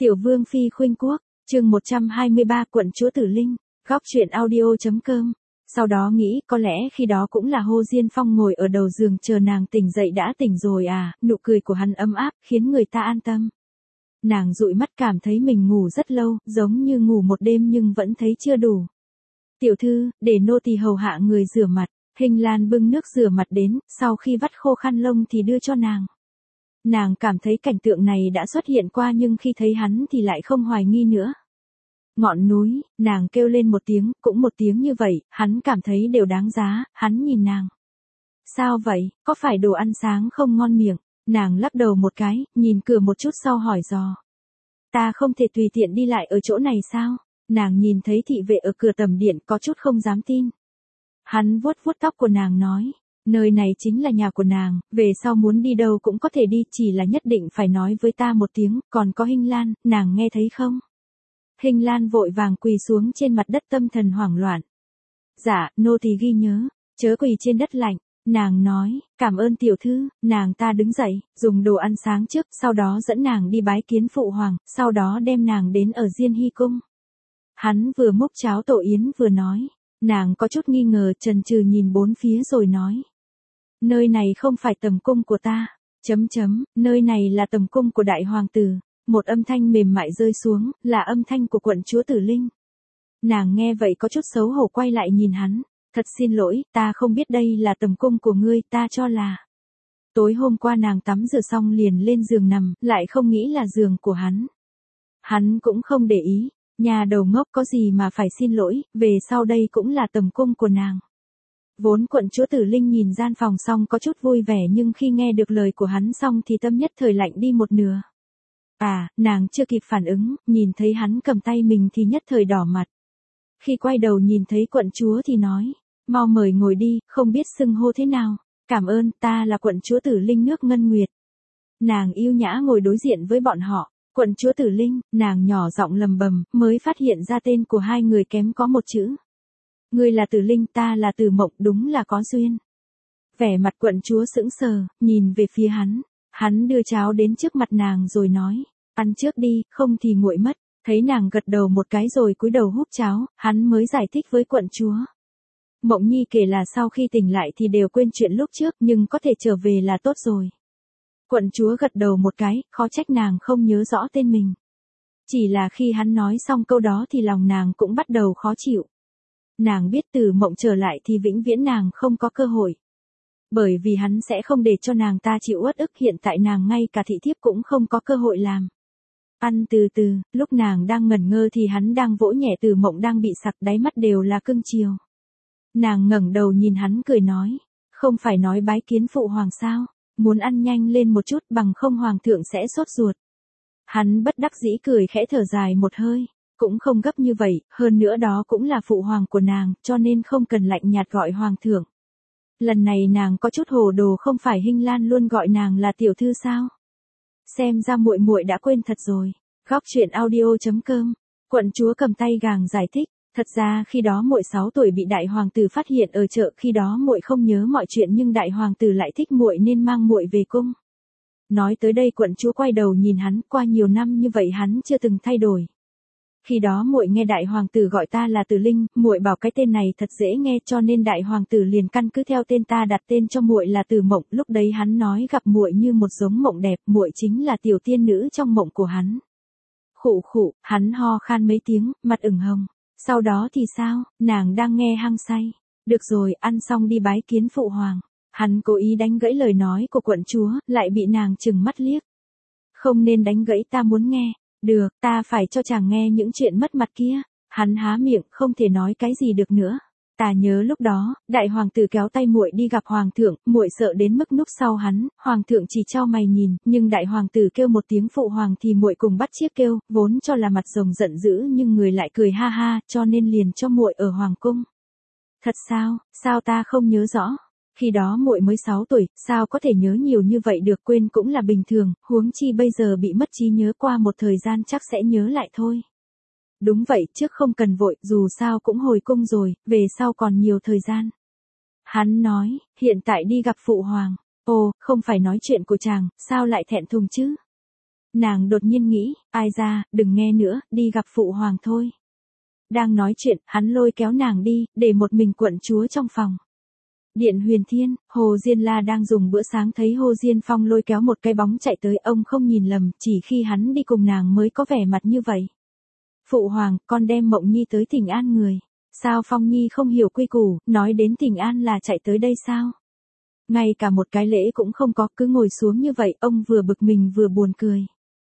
Tiểu Vương Phi khuynh quốc, chương 123 quận chúa Tử Linh, góc truyện audio.com. Sau đó nghĩ có lẽ khi đó cũng là Hồ Diên Phong ngồi ở đầu giường chờ nàng tỉnh dậy đã tỉnh rồi à, nụ cười của hắn ấm áp khiến người ta an tâm. Nàng dụi mắt cảm thấy mình ngủ rất lâu, giống như ngủ một đêm nhưng vẫn thấy chưa đủ. Tiểu thư, để nô tỳ hầu hạ người rửa mặt. Hình Lan bưng nước rửa mặt đến, sau khi vắt khô khăn lông thì đưa cho nàng. Nàng cảm thấy cảnh tượng này đã xuất hiện qua nhưng khi thấy hắn thì lại không hoài nghi nữa. Ngọn núi, nàng kêu lên một tiếng, cũng một tiếng như vậy, hắn cảm thấy đều đáng giá, hắn nhìn nàng. Sao vậy, có phải đồ ăn sáng không ngon miệng? Nàng lắc đầu một cái, nhìn cửa một chút sau hỏi dò. Ta không thể tùy tiện đi lại ở chỗ này sao? Nàng nhìn thấy thị vệ ở cửa tầm điện có chút không dám tin. Hắn vuốt vuốt tóc của nàng nói, nơi này chính là nhà của nàng, về sau muốn đi đâu cũng có thể đi, chỉ là nhất định phải nói với ta một tiếng, còn có Hình Lan, nàng nghe thấy không? Hình Lan vội vàng quỳ xuống trên mặt đất tâm thần hoảng loạn. Dạ, nô tỳ ghi nhớ, chớ quỳ trên đất lạnh, nàng nói, cảm ơn tiểu thư, nàng ta đứng dậy, dùng đồ ăn sáng trước, sau đó dẫn nàng đi bái kiến phụ hoàng, sau đó đem nàng đến ở Diên Hy cung. Hắn vừa múc cháo tổ yến vừa nói. Nàng có chút nghi ngờ chần chừ nhìn bốn phía rồi nói. Nơi này không phải tầm cung của ta. Nơi này là tầm cung của đại hoàng tử. Một âm thanh mềm mại rơi xuống, là âm thanh của quận chúa Tử Linh. Nàng nghe vậy có chút xấu hổ quay lại nhìn hắn. Thật xin lỗi, ta không biết đây là tầm cung của ngươi, ta cho là. Tối hôm qua nàng tắm rửa xong liền lên giường nằm, lại không nghĩ là giường của hắn. Hắn cũng không để ý. Nhà đầu ngốc có gì mà phải xin lỗi, về sau đây cũng là tầm cung của nàng. Vốn quận chúa Tử Linh nhìn gian phòng xong có chút vui vẻ nhưng khi nghe được lời của hắn xong thì tâm nhất thời lạnh đi một nửa. À, nàng chưa kịp phản ứng, nhìn thấy hắn cầm tay mình thì nhất thời đỏ mặt. Khi quay đầu nhìn thấy quận chúa thì nói, mau mời ngồi đi, không biết xưng hô thế nào. Cảm ơn, ta là quận chúa Tử Linh nước Ngân Nguyệt. Nàng yêu nhã ngồi đối diện với bọn họ. Quận chúa Tử Linh, nàng nhỏ giọng lầm bầm, mới phát hiện ra tên của hai người kém có một chữ. Ngươi là Tử Linh, ta là Tử Mộng, đúng là có duyên. Vẻ mặt quận chúa sững sờ, nhìn về phía hắn. Hắn đưa cháo đến trước mặt nàng rồi nói, ăn trước đi, không thì nguội mất. Thấy nàng gật đầu một cái rồi cúi đầu húp cháo, hắn mới giải thích với quận chúa. Mộng Nhi kể là sau khi tỉnh lại thì đều quên chuyện lúc trước nhưng có thể trở về là tốt rồi. Quận chúa gật đầu một cái, khó trách nàng không nhớ rõ tên mình. Chỉ là khi hắn nói xong câu đó thì lòng nàng cũng bắt đầu khó chịu. Nàng biết Từ Mộng trở lại thì vĩnh viễn nàng không có cơ hội. Bởi vì hắn sẽ không để cho nàng ta chịu uất ức, hiện tại nàng ngay cả thị thiếp cũng không có cơ hội làm. Ăn từ từ, lúc nàng đang ngẩn ngơ thì hắn đang vỗ nhẹ Từ Mộng đang bị sặc, đáy mắt đều là cưng chiều. Nàng ngẩng đầu nhìn hắn cười nói, không phải nói bái kiến phụ hoàng sao? Muốn ăn nhanh lên một chút bằng không hoàng thượng sẽ sốt ruột. Hắn bất đắc dĩ cười khẽ thở dài một hơi, cũng không gấp như vậy, hơn nữa đó cũng là phụ hoàng của nàng, cho nên không cần lạnh nhạt gọi hoàng thượng. Lần này nàng có chút hồ đồ, không phải Hình Lan luôn gọi nàng là tiểu thư sao? Xem ra muội muội đã quên thật rồi. Góc truyện audio.com. Quận chúa cầm tay gàng giải thích. Thật ra khi đó muội 6 tuổi bị đại hoàng tử phát hiện ở chợ, khi đó muội không nhớ mọi chuyện nhưng đại hoàng tử lại thích muội nên mang muội về cung. Nói tới đây quận chúa quay đầu nhìn hắn, qua nhiều năm như vậy hắn chưa từng thay đổi. Khi đó muội nghe đại hoàng tử gọi ta là Tử Linh, muội bảo cái tên này thật dễ nghe cho nên đại hoàng tử liền căn cứ theo tên ta đặt tên cho muội là Tử Mộng, lúc đấy hắn nói gặp muội như một giống mộng đẹp, muội chính là tiểu tiên nữ trong mộng của hắn. Khụ khụ, hắn ho khan mấy tiếng, mặt ửng hồng. Sau đó thì sao, nàng đang nghe hăng say. Được rồi, ăn xong đi bái kiến phụ hoàng. Hắn cố ý đánh gãy lời nói của quận chúa, lại bị nàng trừng mắt liếc. Không nên đánh gãy, ta muốn nghe. Được, ta phải cho chàng nghe những chuyện mất mặt kia. Hắn há miệng, không thể nói cái gì được nữa. Ta nhớ lúc đó, đại hoàng tử kéo tay muội đi gặp hoàng thượng, muội sợ đến mức núp sau hắn, hoàng thượng chỉ chau mày nhìn, nhưng đại hoàng tử kêu một tiếng phụ hoàng thì muội cùng bắt chiếc kêu, vốn cho là mặt rồng giận dữ nhưng người lại cười ha ha, cho nên liền cho muội ở hoàng cung. Thật sao, sao ta không nhớ rõ? Khi đó muội mới 6 tuổi, sao có thể nhớ nhiều như vậy được, quên cũng là bình thường, huống chi bây giờ bị mất trí nhớ, qua một thời gian chắc sẽ nhớ lại thôi. Đúng vậy, trước không cần vội, dù sao cũng hồi cung rồi, về sau còn nhiều thời gian. Hắn nói, hiện tại đi gặp phụ hoàng. Ồ, không phải nói chuyện của chàng, sao lại thẹn thùng chứ? Nàng đột nhiên nghĩ, ai ra, đừng nghe nữa, đi gặp phụ hoàng thôi. Đang nói chuyện, hắn lôi kéo nàng đi, để một mình quận chúa trong phòng. Điện Huyền Thiên, Hồ Diên La đang dùng bữa sáng thấy Hồ Diên Phong lôi kéo một cái bóng chạy tới, ông không nhìn lầm, chỉ khi hắn đi cùng nàng mới có vẻ mặt như vậy. Phụ hoàng, con đem Mộng Nhi tới thỉnh an người. Sao Phong Nhi không hiểu quy củ, nói đến thỉnh an là chạy tới đây sao? Ngay cả một cái lễ cũng không có, cứ ngồi xuống như vậy, ông vừa bực mình vừa buồn cười.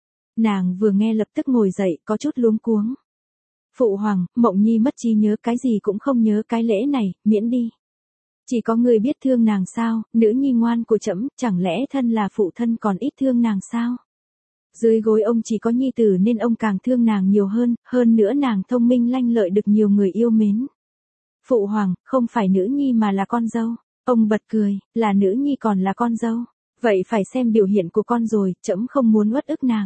Nàng vừa nghe lập tức ngồi dậy, có chút luống cuống. Phụ hoàng, Mộng Nhi mất trí nhớ, cái gì cũng không nhớ, cái lễ này, miễn đi. Chỉ có người biết thương nàng sao, nữ nhi ngoan của trẫm, chẳng lẽ thân là phụ thân còn ít thương nàng sao? Dưới gối ông chỉ có nhi tử nên ông càng thương nàng nhiều hơn nữa nàng thông minh lanh lợi được nhiều người yêu mến. Phụ hoàng, không phải nữ nhi mà là con dâu. Ông bật cười, là nữ nhi còn là con dâu. Vậy phải xem biểu hiện của con rồi, trẫm không muốn uất ức nàng.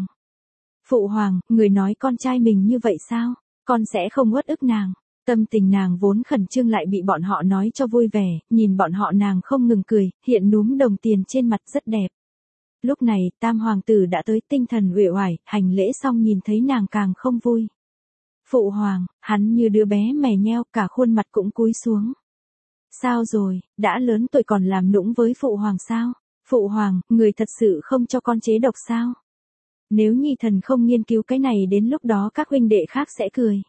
Phụ hoàng, người nói con trai mình như vậy sao? Con sẽ không uất ức nàng. Tâm tình nàng vốn khẩn trương lại bị bọn họ nói cho vui vẻ, nhìn bọn họ nàng không ngừng cười, hiện núm đồng tiền trên mặt rất đẹp. Lúc này, tam hoàng tử đã tới, tinh thần uể oải, hành lễ xong nhìn thấy nàng càng không vui. Phụ hoàng, hắn như đứa bé mè nheo, cả khuôn mặt cũng cúi xuống. Sao rồi, đã lớn tuổi còn làm nũng với phụ hoàng sao? Phụ hoàng, người thật sự không cho con chế độc sao? Nếu nhi thần không nghiên cứu cái này đến lúc đó các huynh đệ khác sẽ cười.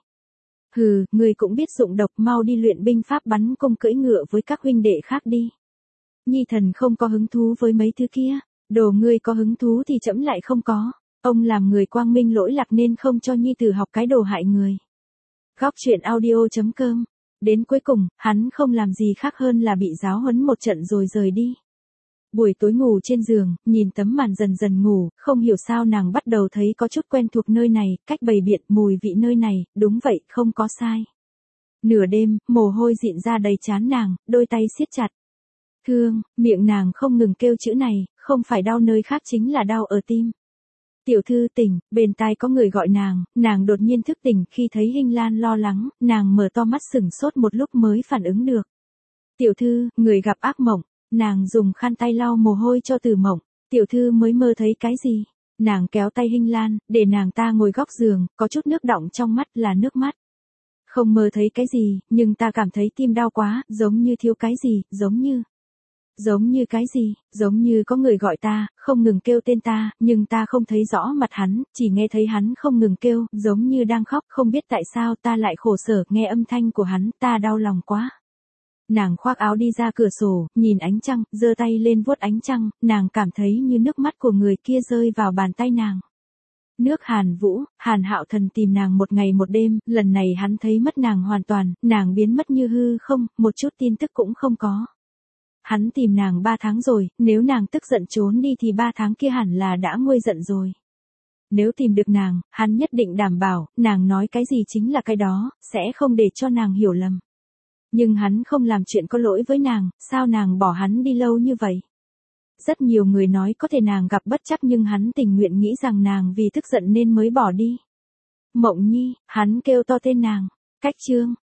Hừ, người cũng biết dụng độc, mau đi luyện binh pháp bắn cung cưỡi ngựa với các huynh đệ khác đi. Nhi thần không có hứng thú với mấy thứ kia, đồ ngươi có hứng thú thì trẫm lại không có. Ông làm người quang minh lỗi lạc nên không cho nhi tử học cái đồ hại người. Góc truyện audio.com. Đến cuối cùng, hắn không làm gì khác hơn là bị giáo huấn một trận rồi rời đi. Buổi tối ngủ trên giường, nhìn tấm màn dần dần ngủ, không hiểu sao nàng bắt đầu thấy có chút quen thuộc nơi này, cách bày biện, mùi vị nơi này, đúng vậy, không có sai. Nửa đêm, mồ hôi dịn ra đầy trán nàng, đôi tay siết chặt. Thương, miệng nàng không ngừng kêu chữ này, không phải đau nơi khác chính là đau ở tim. Tiểu thư tỉnh, bên tai có người gọi nàng đột nhiên thức tỉnh khi thấy Hinh Lan lo lắng, nàng mở to mắt sửng sốt một lúc mới phản ứng được. Tiểu thư, người gặp ác mộng, nàng dùng khăn tay lau mồ hôi cho Từ Mộng, tiểu thư mới mơ thấy cái gì? Nàng kéo tay Hinh Lan, để nàng ta ngồi góc giường, có chút nước đọng trong mắt là nước mắt. Không mơ thấy cái gì, nhưng ta cảm thấy tim đau quá, giống như thiếu cái gì, giống như cái gì, giống như có người gọi ta, không ngừng kêu tên ta, nhưng ta không thấy rõ mặt hắn, chỉ nghe thấy hắn không ngừng kêu, giống như đang khóc, không biết tại sao ta lại khổ sở, nghe âm thanh của hắn, ta đau lòng quá. Nàng khoác áo đi ra cửa sổ, nhìn ánh trăng, giơ tay lên vuốt ánh trăng, nàng cảm thấy như nước mắt của người kia rơi vào bàn tay nàng. Nước Hàn Vũ, Hàn Hạo Thần tìm nàng một ngày một đêm, lần này hắn thấy mất nàng hoàn toàn, nàng biến mất như hư không, một chút tin tức cũng không có. Hắn tìm nàng 3 tháng rồi, nếu nàng tức giận trốn đi thì 3 tháng kia hẳn là đã nguôi giận rồi. Nếu tìm được nàng, hắn nhất định đảm bảo, nàng nói cái gì chính là cái đó, sẽ không để cho nàng hiểu lầm. Nhưng hắn không làm chuyện có lỗi với nàng, sao nàng bỏ hắn đi lâu như vậy? Rất nhiều người nói có thể nàng gặp bất trắc nhưng hắn tình nguyện nghĩ rằng nàng vì tức giận nên mới bỏ đi. Mộng Nhi, hắn kêu to tên nàng. Cách chương.